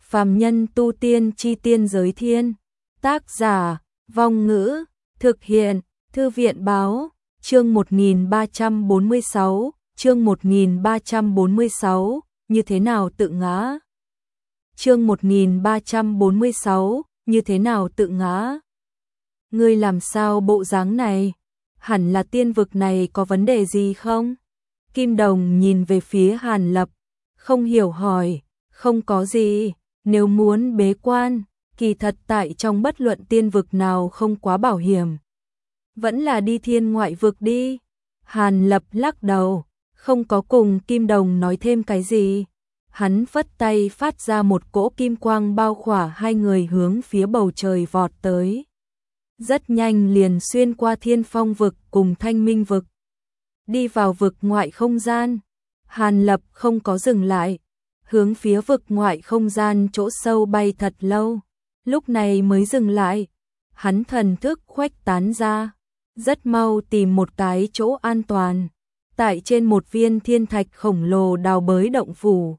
Phàm nhân tu tiên chi tiên giới thiên. Tác giả, Vong Ngữ, thực hiện, Thư viện Báo, chương 1346, chương 1346, như thế nào tự ngã? Chương 1346, như thế nào tự ngã? Ngươi làm sao bộ dáng này? Hẳn là tiên vực này có vấn đề gì không? Kim Đồng nhìn về phía Hàn Lập, không hiểu hỏi, không có gì, nếu muốn bế quan, kỳ thật tại trong bất luận tiên vực nào không quá bảo hiểm. Vẫn là đi thiên ngoại vực đi. Hàn Lập lắc đầu, không có cùng Kim Đồng nói thêm cái gì. Hắn phất tay phát ra một cỗ kim quang bao khỏa hai người hướng phía bầu trời vọt tới. Rất nhanh liền xuyên qua Thiên Phong vực cùng Thanh Minh vực. Đi vào vực ngoại không gian. Hàn Lập không có dừng lại. Hướng phía vực ngoại không gian chỗ sâu bay thật lâu. Lúc này mới dừng lại. Hắn thần thức khuếch tán ra. Rất mau tìm một cái chỗ an toàn. Tại trên một viên thiên thạch khổng lồ đào bới động phủ.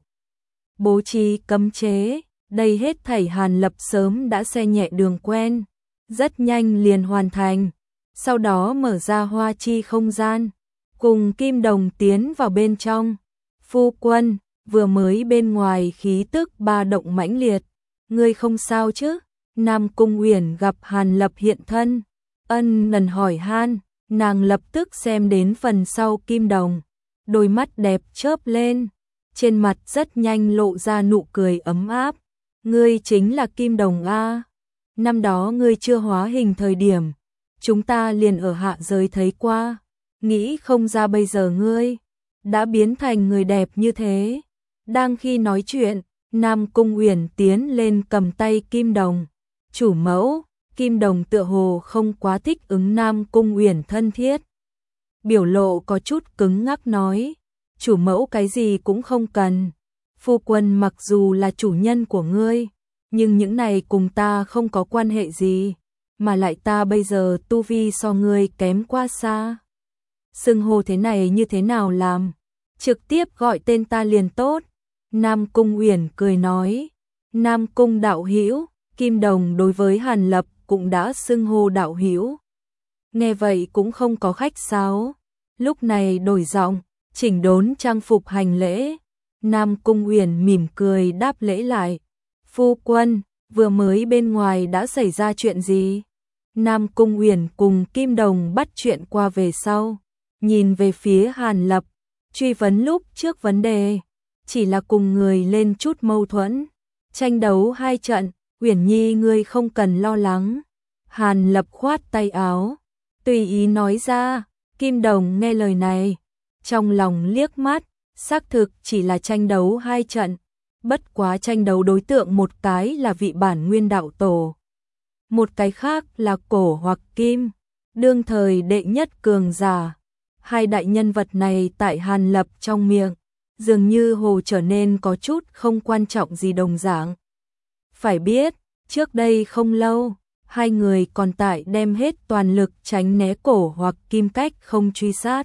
Bố trí cấm chế. Đây hết thảy Hàn Lập sớm đã xe nhẹ đường quen. Rất nhanh liền hoàn thành. Sau đó mở ra hoa chi không gian. Cùng Kim Đồng tiến vào bên trong. Phu quân, vừa mới bên ngoài khí tức ba động mãnh liệt. Ngươi không sao chứ? Nam Cung Uyển gặp Hàn Lập hiện thân. Ân Nần hỏi han, nàng lập tức xem đến phần sau Kim Đồng. Đôi mắt đẹp chớp lên. Trên mặt rất nhanh lộ ra nụ cười ấm áp. Ngươi chính là Kim Đồng a. Năm đó ngươi chưa hóa hình thời điểm, chúng ta liền ở hạ giới thấy qua, nghĩ không ra bây giờ ngươi đã biến thành người đẹp như thế. Đang khi nói chuyện, Nam Cung Uyển tiến lên cầm tay Kim Đồng. Chủ mẫu, Kim Đồng tựa hồ không quá thích ứng Nam Cung Uyển thân thiết. Biểu lộ có chút cứng ngắc nói, chủ mẫu cái gì cũng không cần. Phu quân mặc dù là chủ nhân của ngươi, nhưng những này cùng ta không có quan hệ gì, mà lại ta bây giờ tu vi so ngươi kém quá xa. Xưng hô thế này như thế nào làm? Trực tiếp gọi tên ta liền tốt. Nam Cung Uyển cười nói. Nam Cung đạo hữu, Kim Đồng đối với Hàn Lập cũng đã xưng hô đạo hữu. Nghe vậy cũng không có khách sáo. Lúc này đổi giọng, chỉnh đốn trang phục hành lễ. Nam Cung Uyển mỉm cười đáp lễ lại. Phu quân, vừa mới bên ngoài đã xảy ra chuyện gì? Nam Cung Uyển cùng Kim Đồng bắt chuyện qua về sau, nhìn về phía Hàn Lập, truy vấn lúc trước vấn đề, chỉ là cùng người lên chút mâu thuẫn, tranh đấu hai trận, Uyển Nhi ngươi không cần lo lắng. Hàn Lập khoát tay áo, tùy ý nói ra. Kim Đồng nghe lời này, trong lòng liếc mắt, xác thực chỉ là tranh đấu hai trận. Bất quá tranh đấu đối tượng một cái là vị bản nguyên đạo tổ, một cái khác là Cổ hoặc Kim, đương thời đệ nhất cường giả. Hai đại nhân vật này tại Hàn Lập trong miệng, dường như hồ trở nên có chút không quan trọng gì đồng dạng. Phải biết, trước đây không lâu, hai người còn tại đem hết toàn lực tránh né Cổ hoặc Kim cách không truy sát.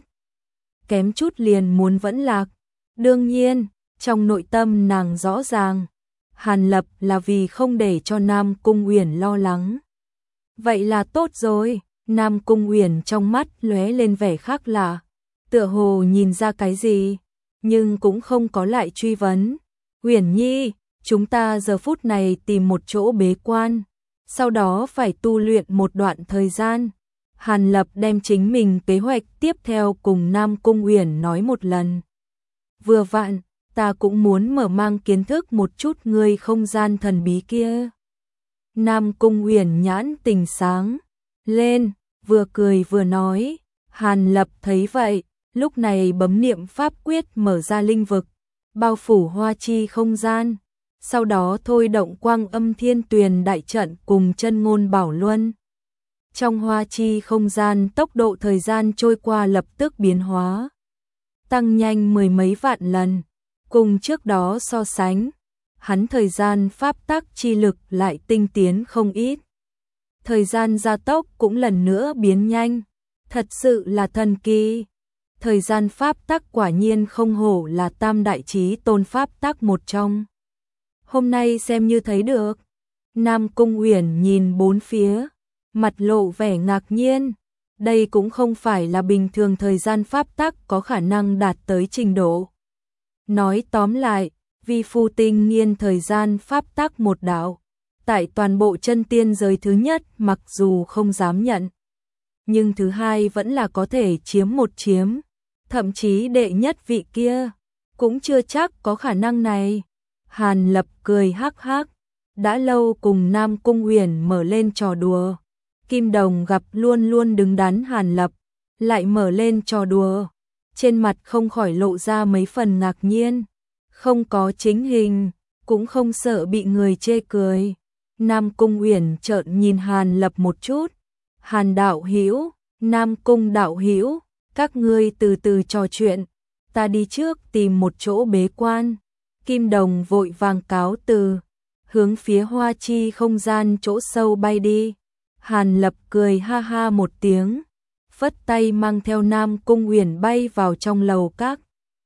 Kém chút liền muốn vẫn lạc. Đương nhiên, trong nội tâm nàng rõ ràng, Hàn Lập là vì không để cho Nam Cung Uyển lo lắng. Vậy là tốt rồi. Nam Cung Uyển trong mắt lóe lên vẻ khác lạ, tựa hồ nhìn ra cái gì, nhưng cũng không có lại truy vấn. Uyển Nhi, chúng ta giờ phút này tìm một chỗ bế quan, sau đó phải tu luyện một đoạn thời gian. Hàn Lập đem chính mình kế hoạch tiếp theo cùng Nam Cung Uyển nói một lần. Vừa vặn, ta cũng muốn mở mang kiến thức một chút ngươi không gian thần bí kia. Nam Cung Uyển nhãn tình sáng lên, vừa cười vừa nói. Hàn Lập thấy vậy, lúc này bấm niệm pháp quyết mở ra linh vực, bao phủ hoa chi không gian, sau đó thôi động quang âm thiên tuyền đại trận cùng chân ngôn bảo luân. Trong hoa chi không gian tốc độ thời gian trôi qua lập tức biến hóa, tăng nhanh mười mấy vạn lần. Cùng trước đó so sánh, hắn thời gian pháp tắc chi lực lại tinh tiến không ít. Thời gian gia tốc cũng lần nữa biến nhanh, thật sự là thần kỳ. Thời gian pháp tắc quả nhiên không hổ là tam đại chí tôn pháp tắc một trong. Hôm nay xem như thấy được. Nam Cung Uyển nhìn bốn phía, mặt lộ vẻ ngạc nhiên. Đây cũng không phải là bình thường thời gian pháp tắc có khả năng đạt tới trình độ. Nói tóm lại, vi phu tinh nghiên thời gian pháp tắc một đạo. Tại toàn bộ chân tiên giới thứ nhất mặc dù không dám nhận, nhưng thứ hai vẫn là có thể chiếm một chiếm. Thậm chí đệ nhất vị kia cũng chưa chắc có khả năng này. Hàn Lập cười hắc hắc, đã lâu cùng Nam Cung Uyển mở lên trò đùa. Kim Đồng gặp luôn luôn đứng đắn Hàn Lập, lại mở lên trò đùa. Trên mặt không khỏi lộ ra mấy phần ngạc nhiên. Không có chính hình, cũng không sợ bị người chê cười. Nam Cung Uyển trợn nhìn Hàn Lập một chút. Hàn đạo hữu, Nam Cung đạo hữu, các ngươi từ từ trò chuyện, ta đi trước tìm một chỗ bế quan. Kim Đồng vội vàng cáo từ, hướng phía hoa chi không gian chỗ sâu bay đi. Hàn Lập cười ha ha một tiếng, phất tay mang theo Nam Cung Uyển bay vào trong lầu các.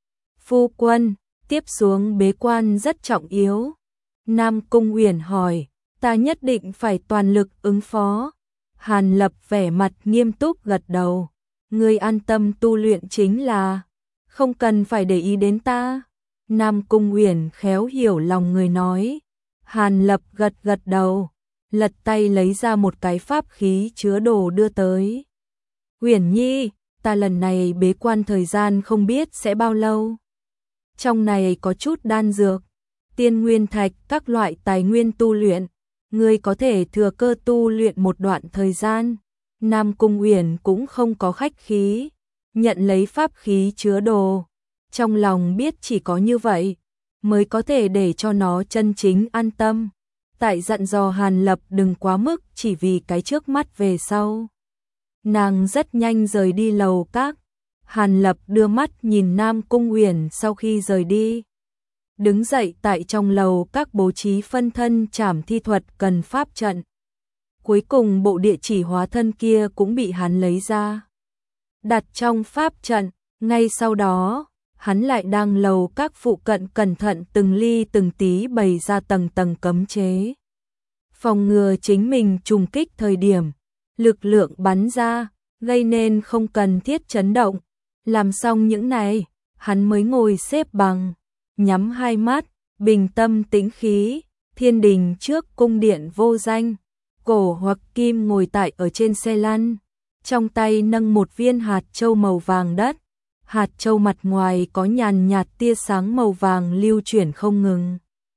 Phu quân, tiếp xuống bế quan rất trọng yếu. Nam Cung Uyển hỏi, ta nhất định phải toàn lực ứng phó. Hàn Lập vẻ mặt nghiêm túc gật đầu, ngươi an tâm tu luyện chính là, không cần phải để ý đến ta. Nam Cung Uyển khéo hiểu lòng người nói. Hàn Lập gật gật đầu, lật tay lấy ra một cái pháp khí chứa đồ đưa tới. Uyển nhi, ta lần này bế quan thời gian không biết sẽ bao lâu. Trong này có chút đan dược, tiên nguyên thạch, các loại tài nguyên tu luyện. Ngươi có thể thừa cơ tu luyện một đoạn thời gian. Nam Cung Uyển cũng không có khách khí, nhận lấy pháp khí chứa đồ. Trong lòng biết chỉ có như vậy mới có thể để cho nó chân chính an tâm. Tại dặn dò Hàn Lập đừng quá mức chỉ vì cái trước mắt về sau. Nàng rất nhanh rời đi lầu các. Hàn Lập đưa mắt nhìn Nam Cung Uyển sau khi rời đi. Đứng dậy tại trong lầu các bố trí phân thân trảm thi thuật cần pháp trận. Cuối cùng bộ địa chỉ hóa thân kia cũng bị hắn lấy ra, đặt trong pháp trận. Ngay sau đó, hắn lại đang lầu các phụ cận cẩn thận từng ly từng tí bày ra tầng tầng cấm chế. Phòng ngừa chính mình trùng kích thời điểm, lực lượng bắn ra, gây nên không cần thiết chấn động. Làm xong những này, hắn mới ngồi xếp bằng, nhắm hai mắt, bình tâm tĩnh khí. Thiên đình trước cung điện vô danh, Cổ Hoặc Kim ngồi tại ở trên xe lăn, trong tay nâng một viên hạt châu màu vàng đất. Hạt châu mặt ngoài có nhàn nhạt tia sáng màu vàng lưu chuyển không ngừng.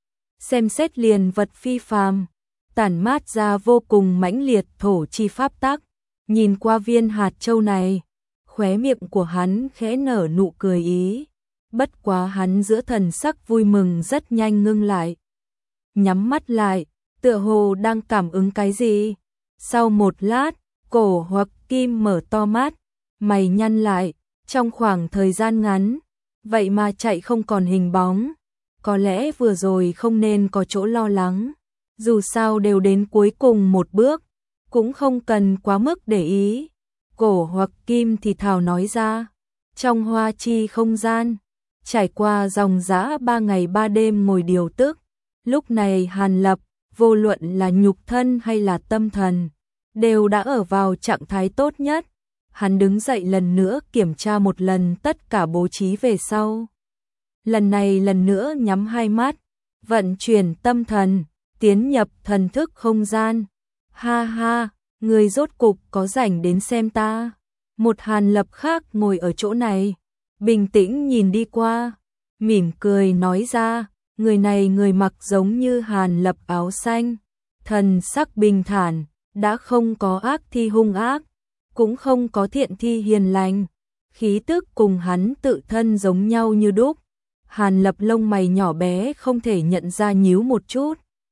Xem xét liền vật phi phàm, tản mát ra vô cùng mãnh liệt thổ chi pháp tắc. Nhìn qua viên hạt châu này, khóe miệng của hắn khẽ nở nụ cười ý. Bất quá hắn giữa thần sắc vui mừng rất nhanh ngưng lại. Nhắm mắt lại, tựa hồ đang cảm ứng cái gì. Sau một lát, Cổ Hoặc Kim mở to mắt, mày nhăn lại. Trong khoảng thời gian ngắn, vậy mà chạy không còn hình bóng. Có lẽ vừa rồi không nên có chỗ lo lắng. Dù sao đều đến cuối cùng một bước, cũng không cần quá mức để ý. Cổ Hoặc Kim thì thào nói ra. Trong hoa chi không gian, trải qua dòng dã 3 ngày 3 đêm ngồi điều tức. Lúc này Hàn Lập, vô luận là nhục thân hay là tâm thần, đều đã ở vào trạng thái tốt nhất. Hắn đứng dậy lần nữa kiểm tra một lần tất cả bố trí về sau. Lần này lần nữa nhắm hai mắt, vận chuyển tâm thần, tiến nhập thần thức không gian. Ha ha, người rốt cục có rảnh đến xem ta. Một Hàn Lập khác ngồi ở chỗ này, bình tĩnh nhìn đi qua, mỉm cười nói ra. Người này người mặc giống như Hàn Lập áo xanh, thần sắc bình thản, đã không có ác thi hung ác, cũng không có thiện thi hiền lành, khí tức cùng hắn tự thân giống nhau như đúc. Hàn Lập lông mày nhỏ bé không thể nhận ra nhíu một chút.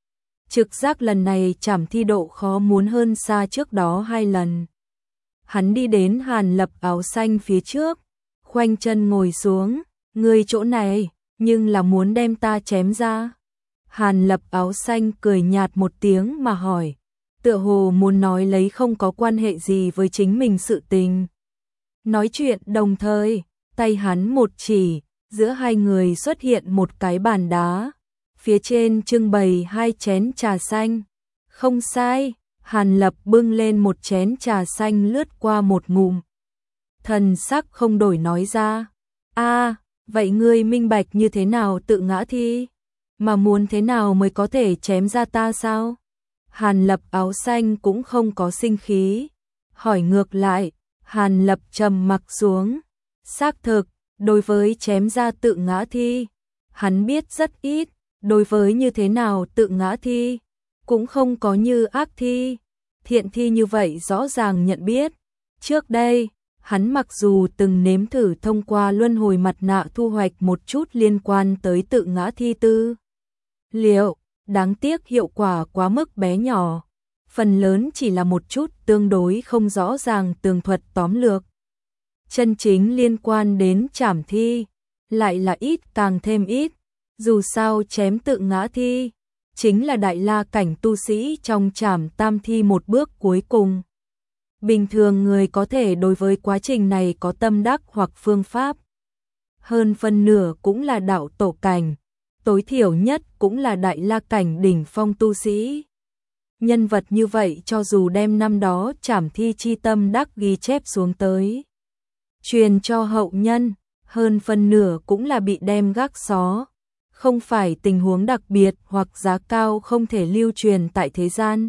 Trực giác lần này trảm thi độ khó muốn hơn xa trước đó 2 lần. Hắn đi đến Hàn Lập áo xanh phía trước, khoanh chân ngồi xuống. Người chỗ này, nhưng là muốn đem ta chém ra. Hàn Lập áo xanh cười nhạt một tiếng mà hỏi, tựa hồ muốn nói lấy không có quan hệ gì với chính mình sự tình. Nói chuyện đồng thời, tay hắn một chỉ, giữa hai người xuất hiện một cái bàn đá. phía trên trưng bày 2 chén trà xanh. Không sai, Hàn Lập bưng lên một chén trà xanh lướt qua một ngụm. Thần sắc không đổi nói ra, vậy ngươi minh bạch như thế nào tự ngã thi? Mà muốn thế nào mới có thể chém ra ta sao? Hàn Lập áo xanh cũng không có sinh khí. Hỏi ngược lại, Hàn Lập trầm mặc xuống. Xác thực, đối với chém ra tự ngã thi, hắn biết rất ít. Đối với như thế nào tự ngã thi, cũng không có như ác thi. Thiện thi như vậy rõ ràng nhận biết. Trước đây, hắn mặc dù từng nếm thử thông qua luân hồi mặt nạ thu hoạch một chút liên quan tới tự ngã thi tư liệu, đáng tiếc hiệu quả quá mức bé nhỏ. Phần lớn chỉ là một chút tương đối không rõ ràng tường thuật tóm lược. Chân chính liên quan đến trảm thi, lại là ít càng thêm ít. Dù sao chém tự ngã thi, chính là đại la cảnh tu sĩ trong trảm tam thi một bước cuối cùng. Bình thường người có thể đối với quá trình này có tâm đắc hoặc phương pháp. Hơn phân nửa cũng là đạo tổ cảnh, tối thiểu nhất cũng là đại la cảnh đỉnh phong tu sĩ. Nhân vật như vậy cho dù đem năm đó trảm thi chi tâm đắc ghi chép xuống tới, truyền cho hậu nhân, hơn phân nửa cũng là bị đem gác xó. Không phải tình huống đặc biệt hoặc giá cao không thể lưu truyền tại thế gian.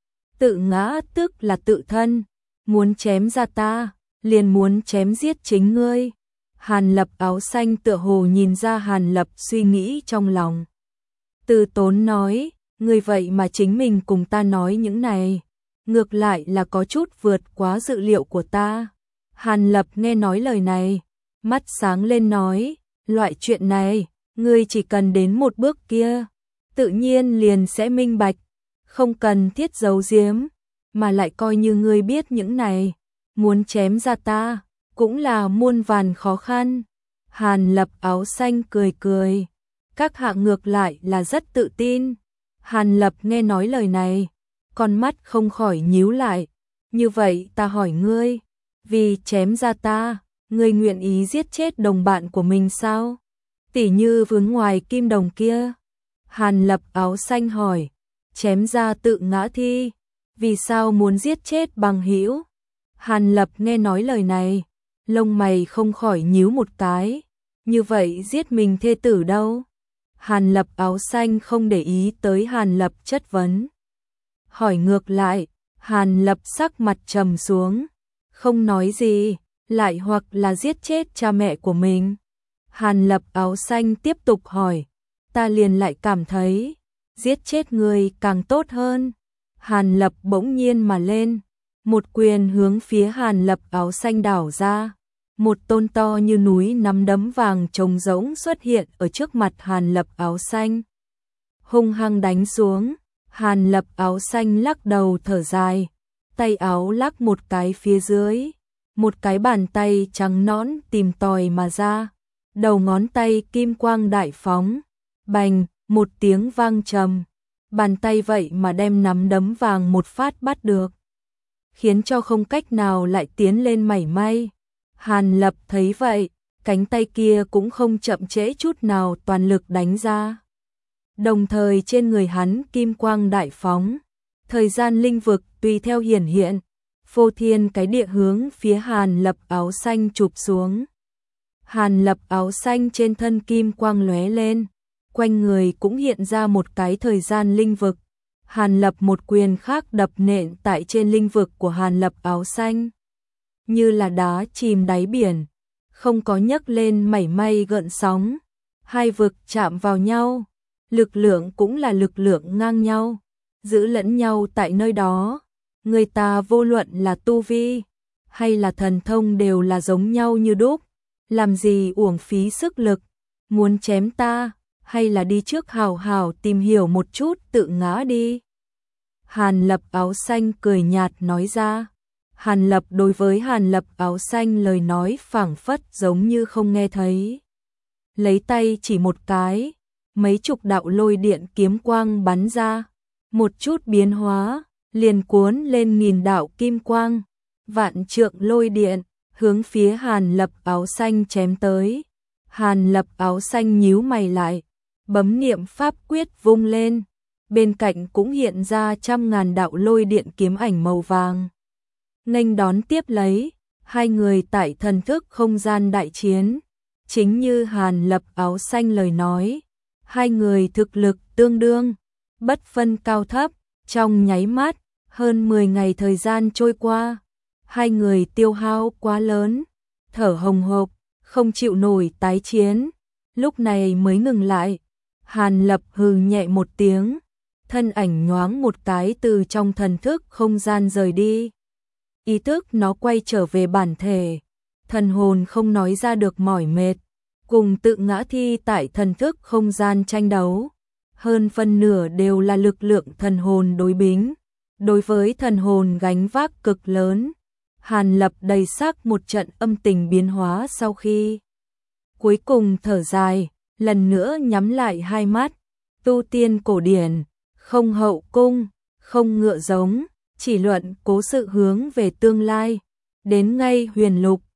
Tự ngã tức là tự thân, muốn chém ra ta, liền muốn chém giết chính ngươi. Hàn Lập áo xanh tựa hồ nhìn ra Hàn Lập suy nghĩ trong lòng. Từ tốn nói, ngươi vậy mà chính mình cùng ta nói những này, ngược lại là có chút vượt quá dự liệu của ta. Hàn Lập nghe nói lời này, mắt sáng lên nói, loại chuyện này, ngươi chỉ cần đến một bước kia, tự nhiên liền sẽ minh bạch, không cần thiết giấu giếm, mà lại coi như ngươi biết những này, muốn chém ra ta, cũng là muôn vàn khó khăn. Hàn Lập áo xanh cười cười, các hạ ngược lại là rất tự tin. Hàn Lập nghe nói lời này, con mắt không khỏi nhíu lại, như vậy ta hỏi ngươi, vì chém ra ta, ngươi nguyện ý giết chết đồng bạn của mình sao? Tỉ như vướng ngoài kim đồng kia. Hàn Lập áo xanh hỏi, chém ra tự ngã thi, vì sao muốn giết chết bằng hữu? Hàn Lập nghe nói lời này, lông mày không khỏi nhíu một cái, như vậy giết mình thê tử đâu? Hàn Lập áo xanh không để ý tới Hàn Lập chất vấn. Hỏi ngược lại, Hàn Lập sắc mặt trầm xuống, không nói gì, lại hoặc là giết chết cha mẹ của mình. Hàn Lập áo xanh tiếp tục hỏi, ta liền lại cảm thấy, giết chết người càng tốt hơn. Hàn Lập bỗng nhiên mà lên, một quyền hướng phía Hàn Lập áo xanh đảo ra. Một tôn to như núi nắm đấm vàng trống rỗng xuất hiện ở trước mặt Hàn Lập áo xanh. Hung hăng đánh xuống, Hàn Lập áo xanh lắc đầu thở dài, tay áo lắc một cái phía dưới, một cái bàn tay trắng nõn tìm tòi mà ra, đầu ngón tay kim quang đại phóng, bành, một tiếng vang trầm, bàn tay vậy mà đem nắm đấm vàng một phát bắt được, khiến cho không cách nào lại tiến lên mảy may. Hàn Lập thấy vậy, cánh tay kia cũng không chậm trễ chút nào toàn lực đánh ra. Đồng thời trên người hắn kim quang đại phóng, thời gian linh vực tùy theo hiển hiện, phô thiên cái địa hướng phía Hàn Lập áo xanh chụp xuống. Hàn Lập áo xanh trên thân kim quang lóe lên, quanh người cũng hiện ra một cái thời gian linh vực. Hàn Lập một quyền khác đập nện tại trên linh vực của Hàn Lập áo xanh, như là đá chìm đáy biển, không có nhấc lên mảy may gợn sóng. Hai vực chạm vào nhau, lực lượng cũng là lực lượng ngang nhau, giữ lẫn nhau tại nơi đó. Người ta vô luận là tu vi hay là thần thông đều là giống nhau như đúc, làm gì uổng phí sức lực, muốn chém ta, hay là đi trước hào hào tìm hiểu một chút tự ngã đi. Hàn Lập áo xanh cười nhạt nói ra. Hàn Lập đối với Hàn Lập áo xanh lời nói phảng phất giống như không nghe thấy. Lấy tay chỉ một cái, mấy chục đạo lôi điện kiếm quang bắn ra, một chút biến hóa, liền cuốn lên nghìn đạo kim quang, vạn trượng lôi điện, hướng phía Hàn Lập áo xanh chém tới. Hàn Lập áo xanh nhíu mày lại, bấm niệm pháp quyết vung lên, bên cạnh cũng hiện ra trăm ngàn đạo lôi điện kiếm ảnh màu vàng. Nghênh đón tiếp lấy, hai người tại thần thức không gian đại chiến, chính như Hàn Lập áo xanh lời nói, hai người thực lực tương đương, bất phân cao thấp, trong nháy mắt, hơn 10 ngày thời gian trôi qua, hai người tiêu hao quá lớn, thở hồng hộc, không chịu nổi tái chiến, lúc này mới ngừng lại. Hàn Lập hừ nhẹ một tiếng, thân ảnh nhoáng một cái từ trong thần thức không gian rời đi. Ý thức nó quay trở về bản thể, thần hồn không nói ra được mỏi mệt, cùng tự ngã thi tại thần thức không gian tranh đấu. Hơn phân nửa đều là lực lượng thần hồn đối bính, đối với thần hồn gánh vác cực lớn. Hàn Lập đầy sắc một trận âm tình biến hóa sau khi cuối cùng thở dài, lần nữa nhắm lại hai mắt, tu tiên cổ điển, không hậu cung, không ngựa giống, chỉ luận cố sự hướng về tương lai, đến ngay huyền lục,